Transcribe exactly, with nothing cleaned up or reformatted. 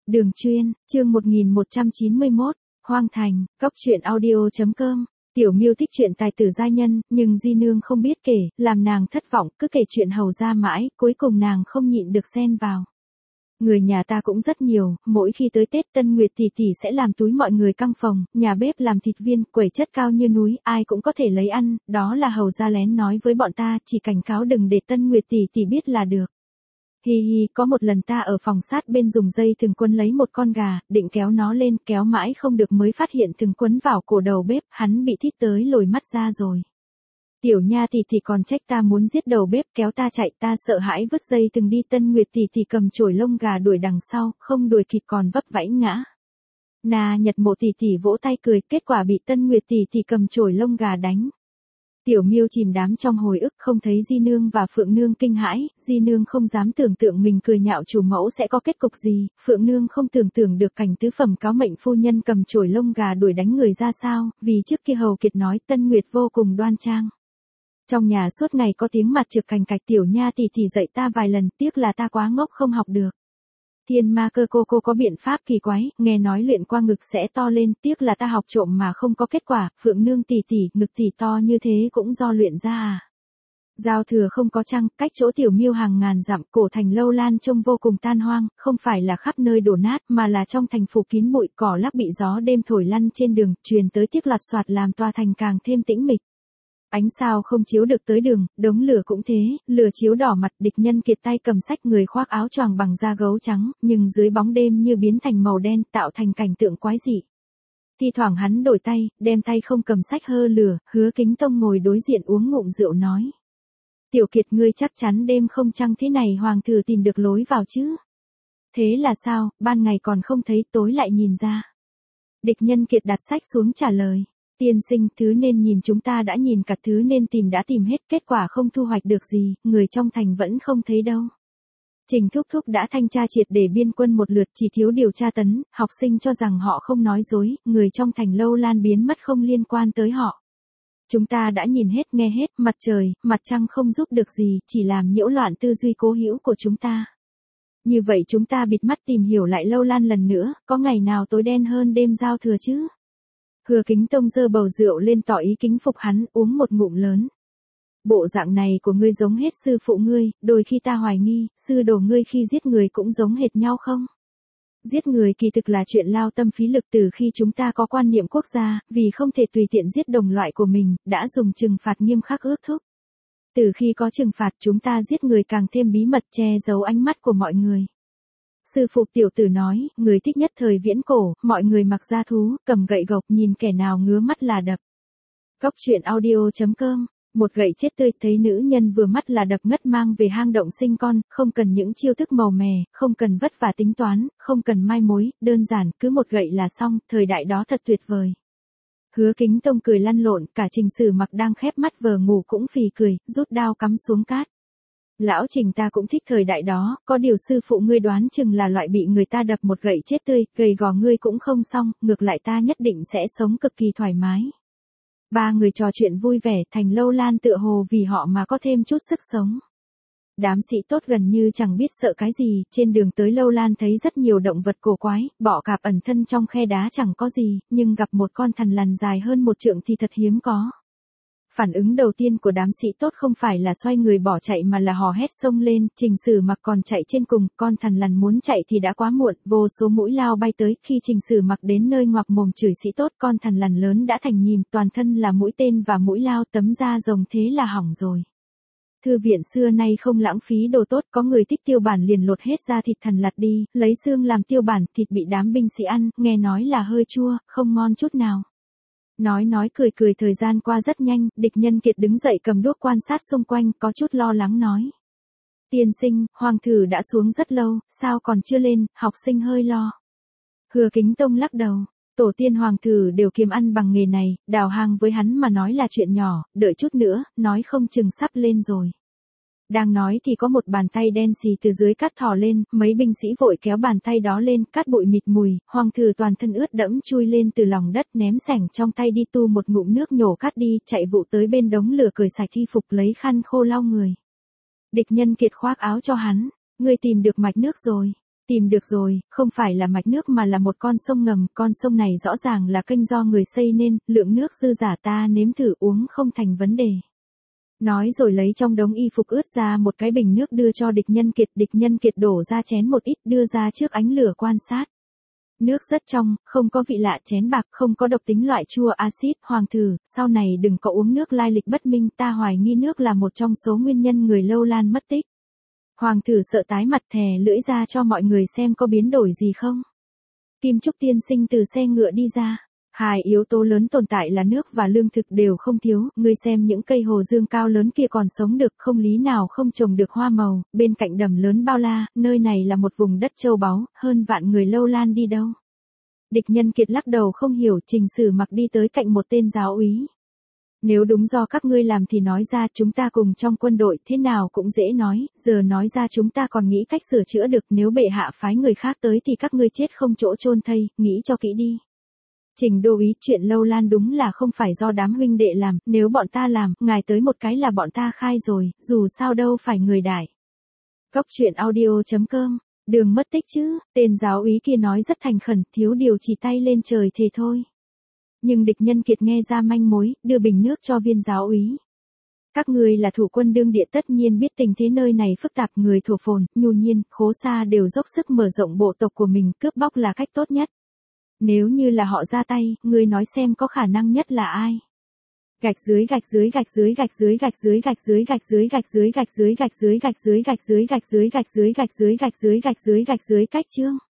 Đường Chuyên, chương một nghìn một trăm chín mươi mốt, Hoang Thành, cốc truyện audio chấm com. Tiểu Miêu thích chuyện tài tử giai nhân, nhưng Di Nương không biết kể, làm nàng thất vọng, cứ kể chuyện hầu ra mãi, cuối cùng nàng không nhịn được xen vào. Người nhà ta cũng rất nhiều, mỗi khi tới Tết Tân Nguyệt tỷ tỷ sẽ làm túi mọi người căng phòng, nhà bếp làm thịt viên, quẩy chất cao như núi, ai cũng có thể lấy ăn, đó là hầu ra lén nói với bọn ta, chỉ cảnh cáo đừng để Tân Nguyệt tỷ tỷ biết là được. Hi hi, có một lần ta ở phòng sát bên dùng dây thừng quấn lấy một con gà, định kéo nó lên, kéo mãi không được mới phát hiện thừng quấn vào cổ đầu bếp, hắn bị thít tới lồi mắt ra rồi. Tiểu nha tỷ tỷ còn trách ta muốn giết đầu bếp, kéo ta chạy, ta sợ hãi vứt dây thừng đi. Tân Nguyệt tỷ tỷ cầm chổi lông gà đuổi đằng sau, không đuổi kịp còn vấp vẫy ngã. Na Nhật Mộ tỷ tỷ vỗ tay cười, kết quả bị Tân Nguyệt tỷ tỷ cầm chổi lông gà đánh. Tiểu Miêu chìm đắm trong hồi ức, không thấy Di Nương và Phượng Nương kinh hãi, Di Nương không dám tưởng tượng mình cười nhạo chủ mẫu sẽ có kết cục gì, Phượng Nương không tưởng tượng được cảnh tứ phẩm cáo mệnh phu nhân cầm chổi lông gà đuổi đánh người ra sao, vì trước kia Hầu Kiệt nói Tân Nguyệt vô cùng đoan trang. Trong nhà suốt ngày có tiếng mặt trực cành cạch, tiểu nha tỷ tỷ dạy ta vài lần, tiếc là ta quá ngốc không học được. Thiên ma cơ cô cô có biện pháp kỳ quái, nghe nói luyện qua ngực sẽ to lên, tiếc là ta học trộm mà không có kết quả. Phượng Nương tỷ tỷ, ngực tỷ to như thế cũng do luyện ra à? Giao thừa không có trăng, cách chỗ Tiểu Miêu hàng ngàn dặm, cổ thành Lâu Lan trông vô cùng tan hoang, không phải là khắp nơi đổ nát mà là trong thành phủ kín bụi, cỏ lác bị gió đêm thổi lăn trên đường, truyền tới tiếc lạt soạt làm tòa thành càng thêm tĩnh mịch. Ánh sao không chiếu được tới đường, đống lửa cũng thế, lửa chiếu đỏ mặt. Địch Nhân Kiệt tay cầm sách, người khoác áo choàng bằng da gấu trắng, nhưng dưới bóng đêm như biến thành màu đen, tạo thành cảnh tượng quái dị. Thi thoảng hắn đổi tay, đem tay không cầm sách hơ lửa, Hứa Kính Tông ngồi đối diện uống ngụm rượu nói. Tiểu Kiệt, ngươi chắc chắn đêm không trăng thế này hoàng thử tìm được lối vào chứ? Thế là sao, ban ngày còn không thấy, tối lại nhìn ra? Địch Nhân Kiệt đặt sách xuống trả lời. Tiên sinh, thứ nên nhìn chúng ta đã nhìn cả, thứ nên tìm đã tìm hết, kết quả không thu hoạch được gì, người trong thành vẫn không thấy đâu. Trình Thúc Thúc đã thanh tra triệt để biên quân một lượt, chỉ thiếu điều tra tấn, học sinh cho rằng họ không nói dối, người trong thành Lâu Lan biến mất không liên quan tới họ. Chúng ta đã nhìn hết nghe hết, mặt trời, mặt trăng không giúp được gì, chỉ làm nhiễu loạn tư duy cố hữu của chúng ta. Như vậy chúng ta bịt mắt tìm hiểu lại Lâu Lan lần nữa, có ngày nào tối đen hơn đêm giao thừa chứ? Hứa Kính Tông giơ bầu rượu lên tỏ ý kính phục hắn, uống một ngụm lớn. Bộ dạng này của ngươi giống hết sư phụ ngươi, đôi khi ta hoài nghi, sư đồ ngươi khi giết người cũng giống hệt nhau không? Giết người kỳ thực là chuyện lao tâm phí lực, từ khi chúng ta có quan niệm quốc gia, vì không thể tùy tiện giết đồng loại của mình, đã dùng trừng phạt nghiêm khắc ước thúc. Từ khi có trừng phạt, chúng ta giết người càng thêm bí mật, che giấu ánh mắt của mọi người. Sư phụ tiểu tử nói, người thích nhất thời viễn cổ, mọi người mặc da thú, cầm gậy gộc, nhìn kẻ nào ngứa mắt là đập. Cốc truyện audio chấm com. Một gậy chết tươi, thấy nữ nhân vừa mắt là đập ngất, mang về hang động sinh con, không cần những chiêu thức màu mè, không cần vất vả tính toán, không cần mai mối, đơn giản, cứ một gậy là xong, thời đại đó thật tuyệt vời. Hứa Kính Tông cười lăn lộn, cả Trình Sử Mặc đang khép mắt vờ ngủ cũng phì cười, rút đao cắm xuống cát. Lão Trình, ta cũng thích thời đại đó, có điều sư phụ ngươi đoán chừng là loại bị người ta đập một gậy chết tươi, gầy gò ngươi cũng không xong, ngược lại ta nhất định sẽ sống cực kỳ thoải mái. Ba người trò chuyện vui vẻ, thành Lâu Lan tựa hồ vì họ mà có thêm chút sức sống. Đám sĩ tốt gần như chẳng biết sợ cái gì, trên đường tới Lâu Lan thấy rất nhiều động vật cổ quái, bọ cạp ẩn thân trong khe đá chẳng có gì, nhưng gặp một con thằn lằn dài hơn một trượng thì thật hiếm có. Phản ứng đầu tiên của đám sĩ tốt không phải là xoay người bỏ chạy mà là hò hét xông lên, Trình Sử Mặc còn chạy trên cùng, con thằn lằn muốn chạy thì đã quá muộn, vô số mũi lao bay tới, khi Trình Sử Mặc đến nơi ngoặc mồm chửi sĩ tốt, con thằn lằn lớn đã thành nhìm, toàn thân là mũi tên và mũi lao, tấm da rồng thế là hỏng rồi. Thư viện xưa nay không lãng phí đồ tốt, có người thích tiêu bản liền lột hết da thịt thằn lằn đi, lấy xương làm tiêu bản, thịt bị đám binh sĩ ăn, nghe nói là hơi chua, không ngon chút nào. Nói nói cười cười, thời gian qua rất nhanh, Địch Nhân Kiệt đứng dậy cầm đuốc quan sát xung quanh, có chút lo lắng nói. Tiên sinh, hoàng thử đã xuống rất lâu, sao còn chưa lên, học sinh hơi lo. Hứa Kính Tông lắc đầu, tổ tiên hoàng thử đều kiếm ăn bằng nghề này, đào hang với hắn mà nói là chuyện nhỏ, đợi chút nữa, nói không chừng sắp lên rồi. Đang nói thì có một bàn tay đen xì từ dưới cát thò lên, mấy binh sĩ vội kéo bàn tay đó lên, cát bụi mịt mùi, hoàng thử toàn thân ướt đẫm chui lên từ lòng đất, ném sẻng trong tay đi, tu một ngụm nước nhổ cát đi, chạy vụ tới bên đống lửa cởi sạch y phục lấy khăn khô lau người. Địch Nhân Kiệt khoác áo cho hắn, ngươi tìm được mạch nước rồi. Tìm được rồi, không phải là mạch nước mà là một con sông ngầm, con sông này rõ ràng là kênh do người xây nên, lượng nước dư giả ta nếm thử uống không thành vấn đề. Nói rồi lấy trong đống y phục ướt ra một cái bình nước đưa cho địch nhân kiệt, địch nhân kiệt đổ ra chén một ít đưa ra trước ánh lửa quan sát. Nước rất trong, không có vị lạ, chén bạc, không có độc tính loại chua axit. Hoàng thử, sau này đừng có uống nước lai lịch bất minh, ta hoài nghi nước là một trong số nguyên nhân người Lâu Lan mất tích. Hoàng thử sợ tái mặt, thè lưỡi ra cho mọi người xem có biến đổi gì không. Kim Trúc tiên sinh từ xe ngựa đi ra. Hai yếu tố lớn tồn tại là nước và lương thực đều không thiếu, ngươi xem những cây hồ dương cao lớn kia còn sống được, không lý nào không trồng được hoa màu, bên cạnh đầm lớn bao la, nơi này là một vùng đất châu báu, hơn vạn người Lâu Lan đi đâu. Địch nhân kiệt lắc đầu không hiểu, Trình Sử Mặc đi tới cạnh một tên giáo úy. Nếu đúng do các ngươi làm thì nói ra, chúng ta cùng trong quân đội, thế nào cũng dễ nói, giờ nói ra chúng ta còn nghĩ cách sửa chữa được, nếu bệ hạ phái người khác tới thì các ngươi chết không chỗ chôn thây, nghĩ cho kỹ đi. Trình đô úy, chuyện Lâu Lan đúng là không phải do đám huynh đệ làm, nếu bọn ta làm, ngài tới một cái là bọn ta khai rồi, dù sao đâu phải người đại. Góc truyện audio chấm com, đường mất tích chứ, tên giáo úy kia nói rất thành khẩn, thiếu điều chỉ tay lên trời thề thôi. Nhưng địch nhân kiệt nghe ra manh mối, đưa bình nước cho viên giáo úy. Các người là thủ quân đương địa tất nhiên biết tình thế nơi này phức tạp, người Thổ Phồn, Nhu Nhiên, Khố Sa đều dốc sức mở rộng bộ tộc của mình, cướp bóc là cách tốt nhất. Nếu như là họ ra tay, ngươi nói xem có khả năng nhất là ai? Gạch dưới gạch dưới gạch dưới gạch dưới gạch dưới gạch dưới gạch dưới gạch dưới gạch dưới gạch dưới gạch dưới gạch dưới gạch dưới gạch dưới gạch dưới gạch dưới gạch dưới cách chương.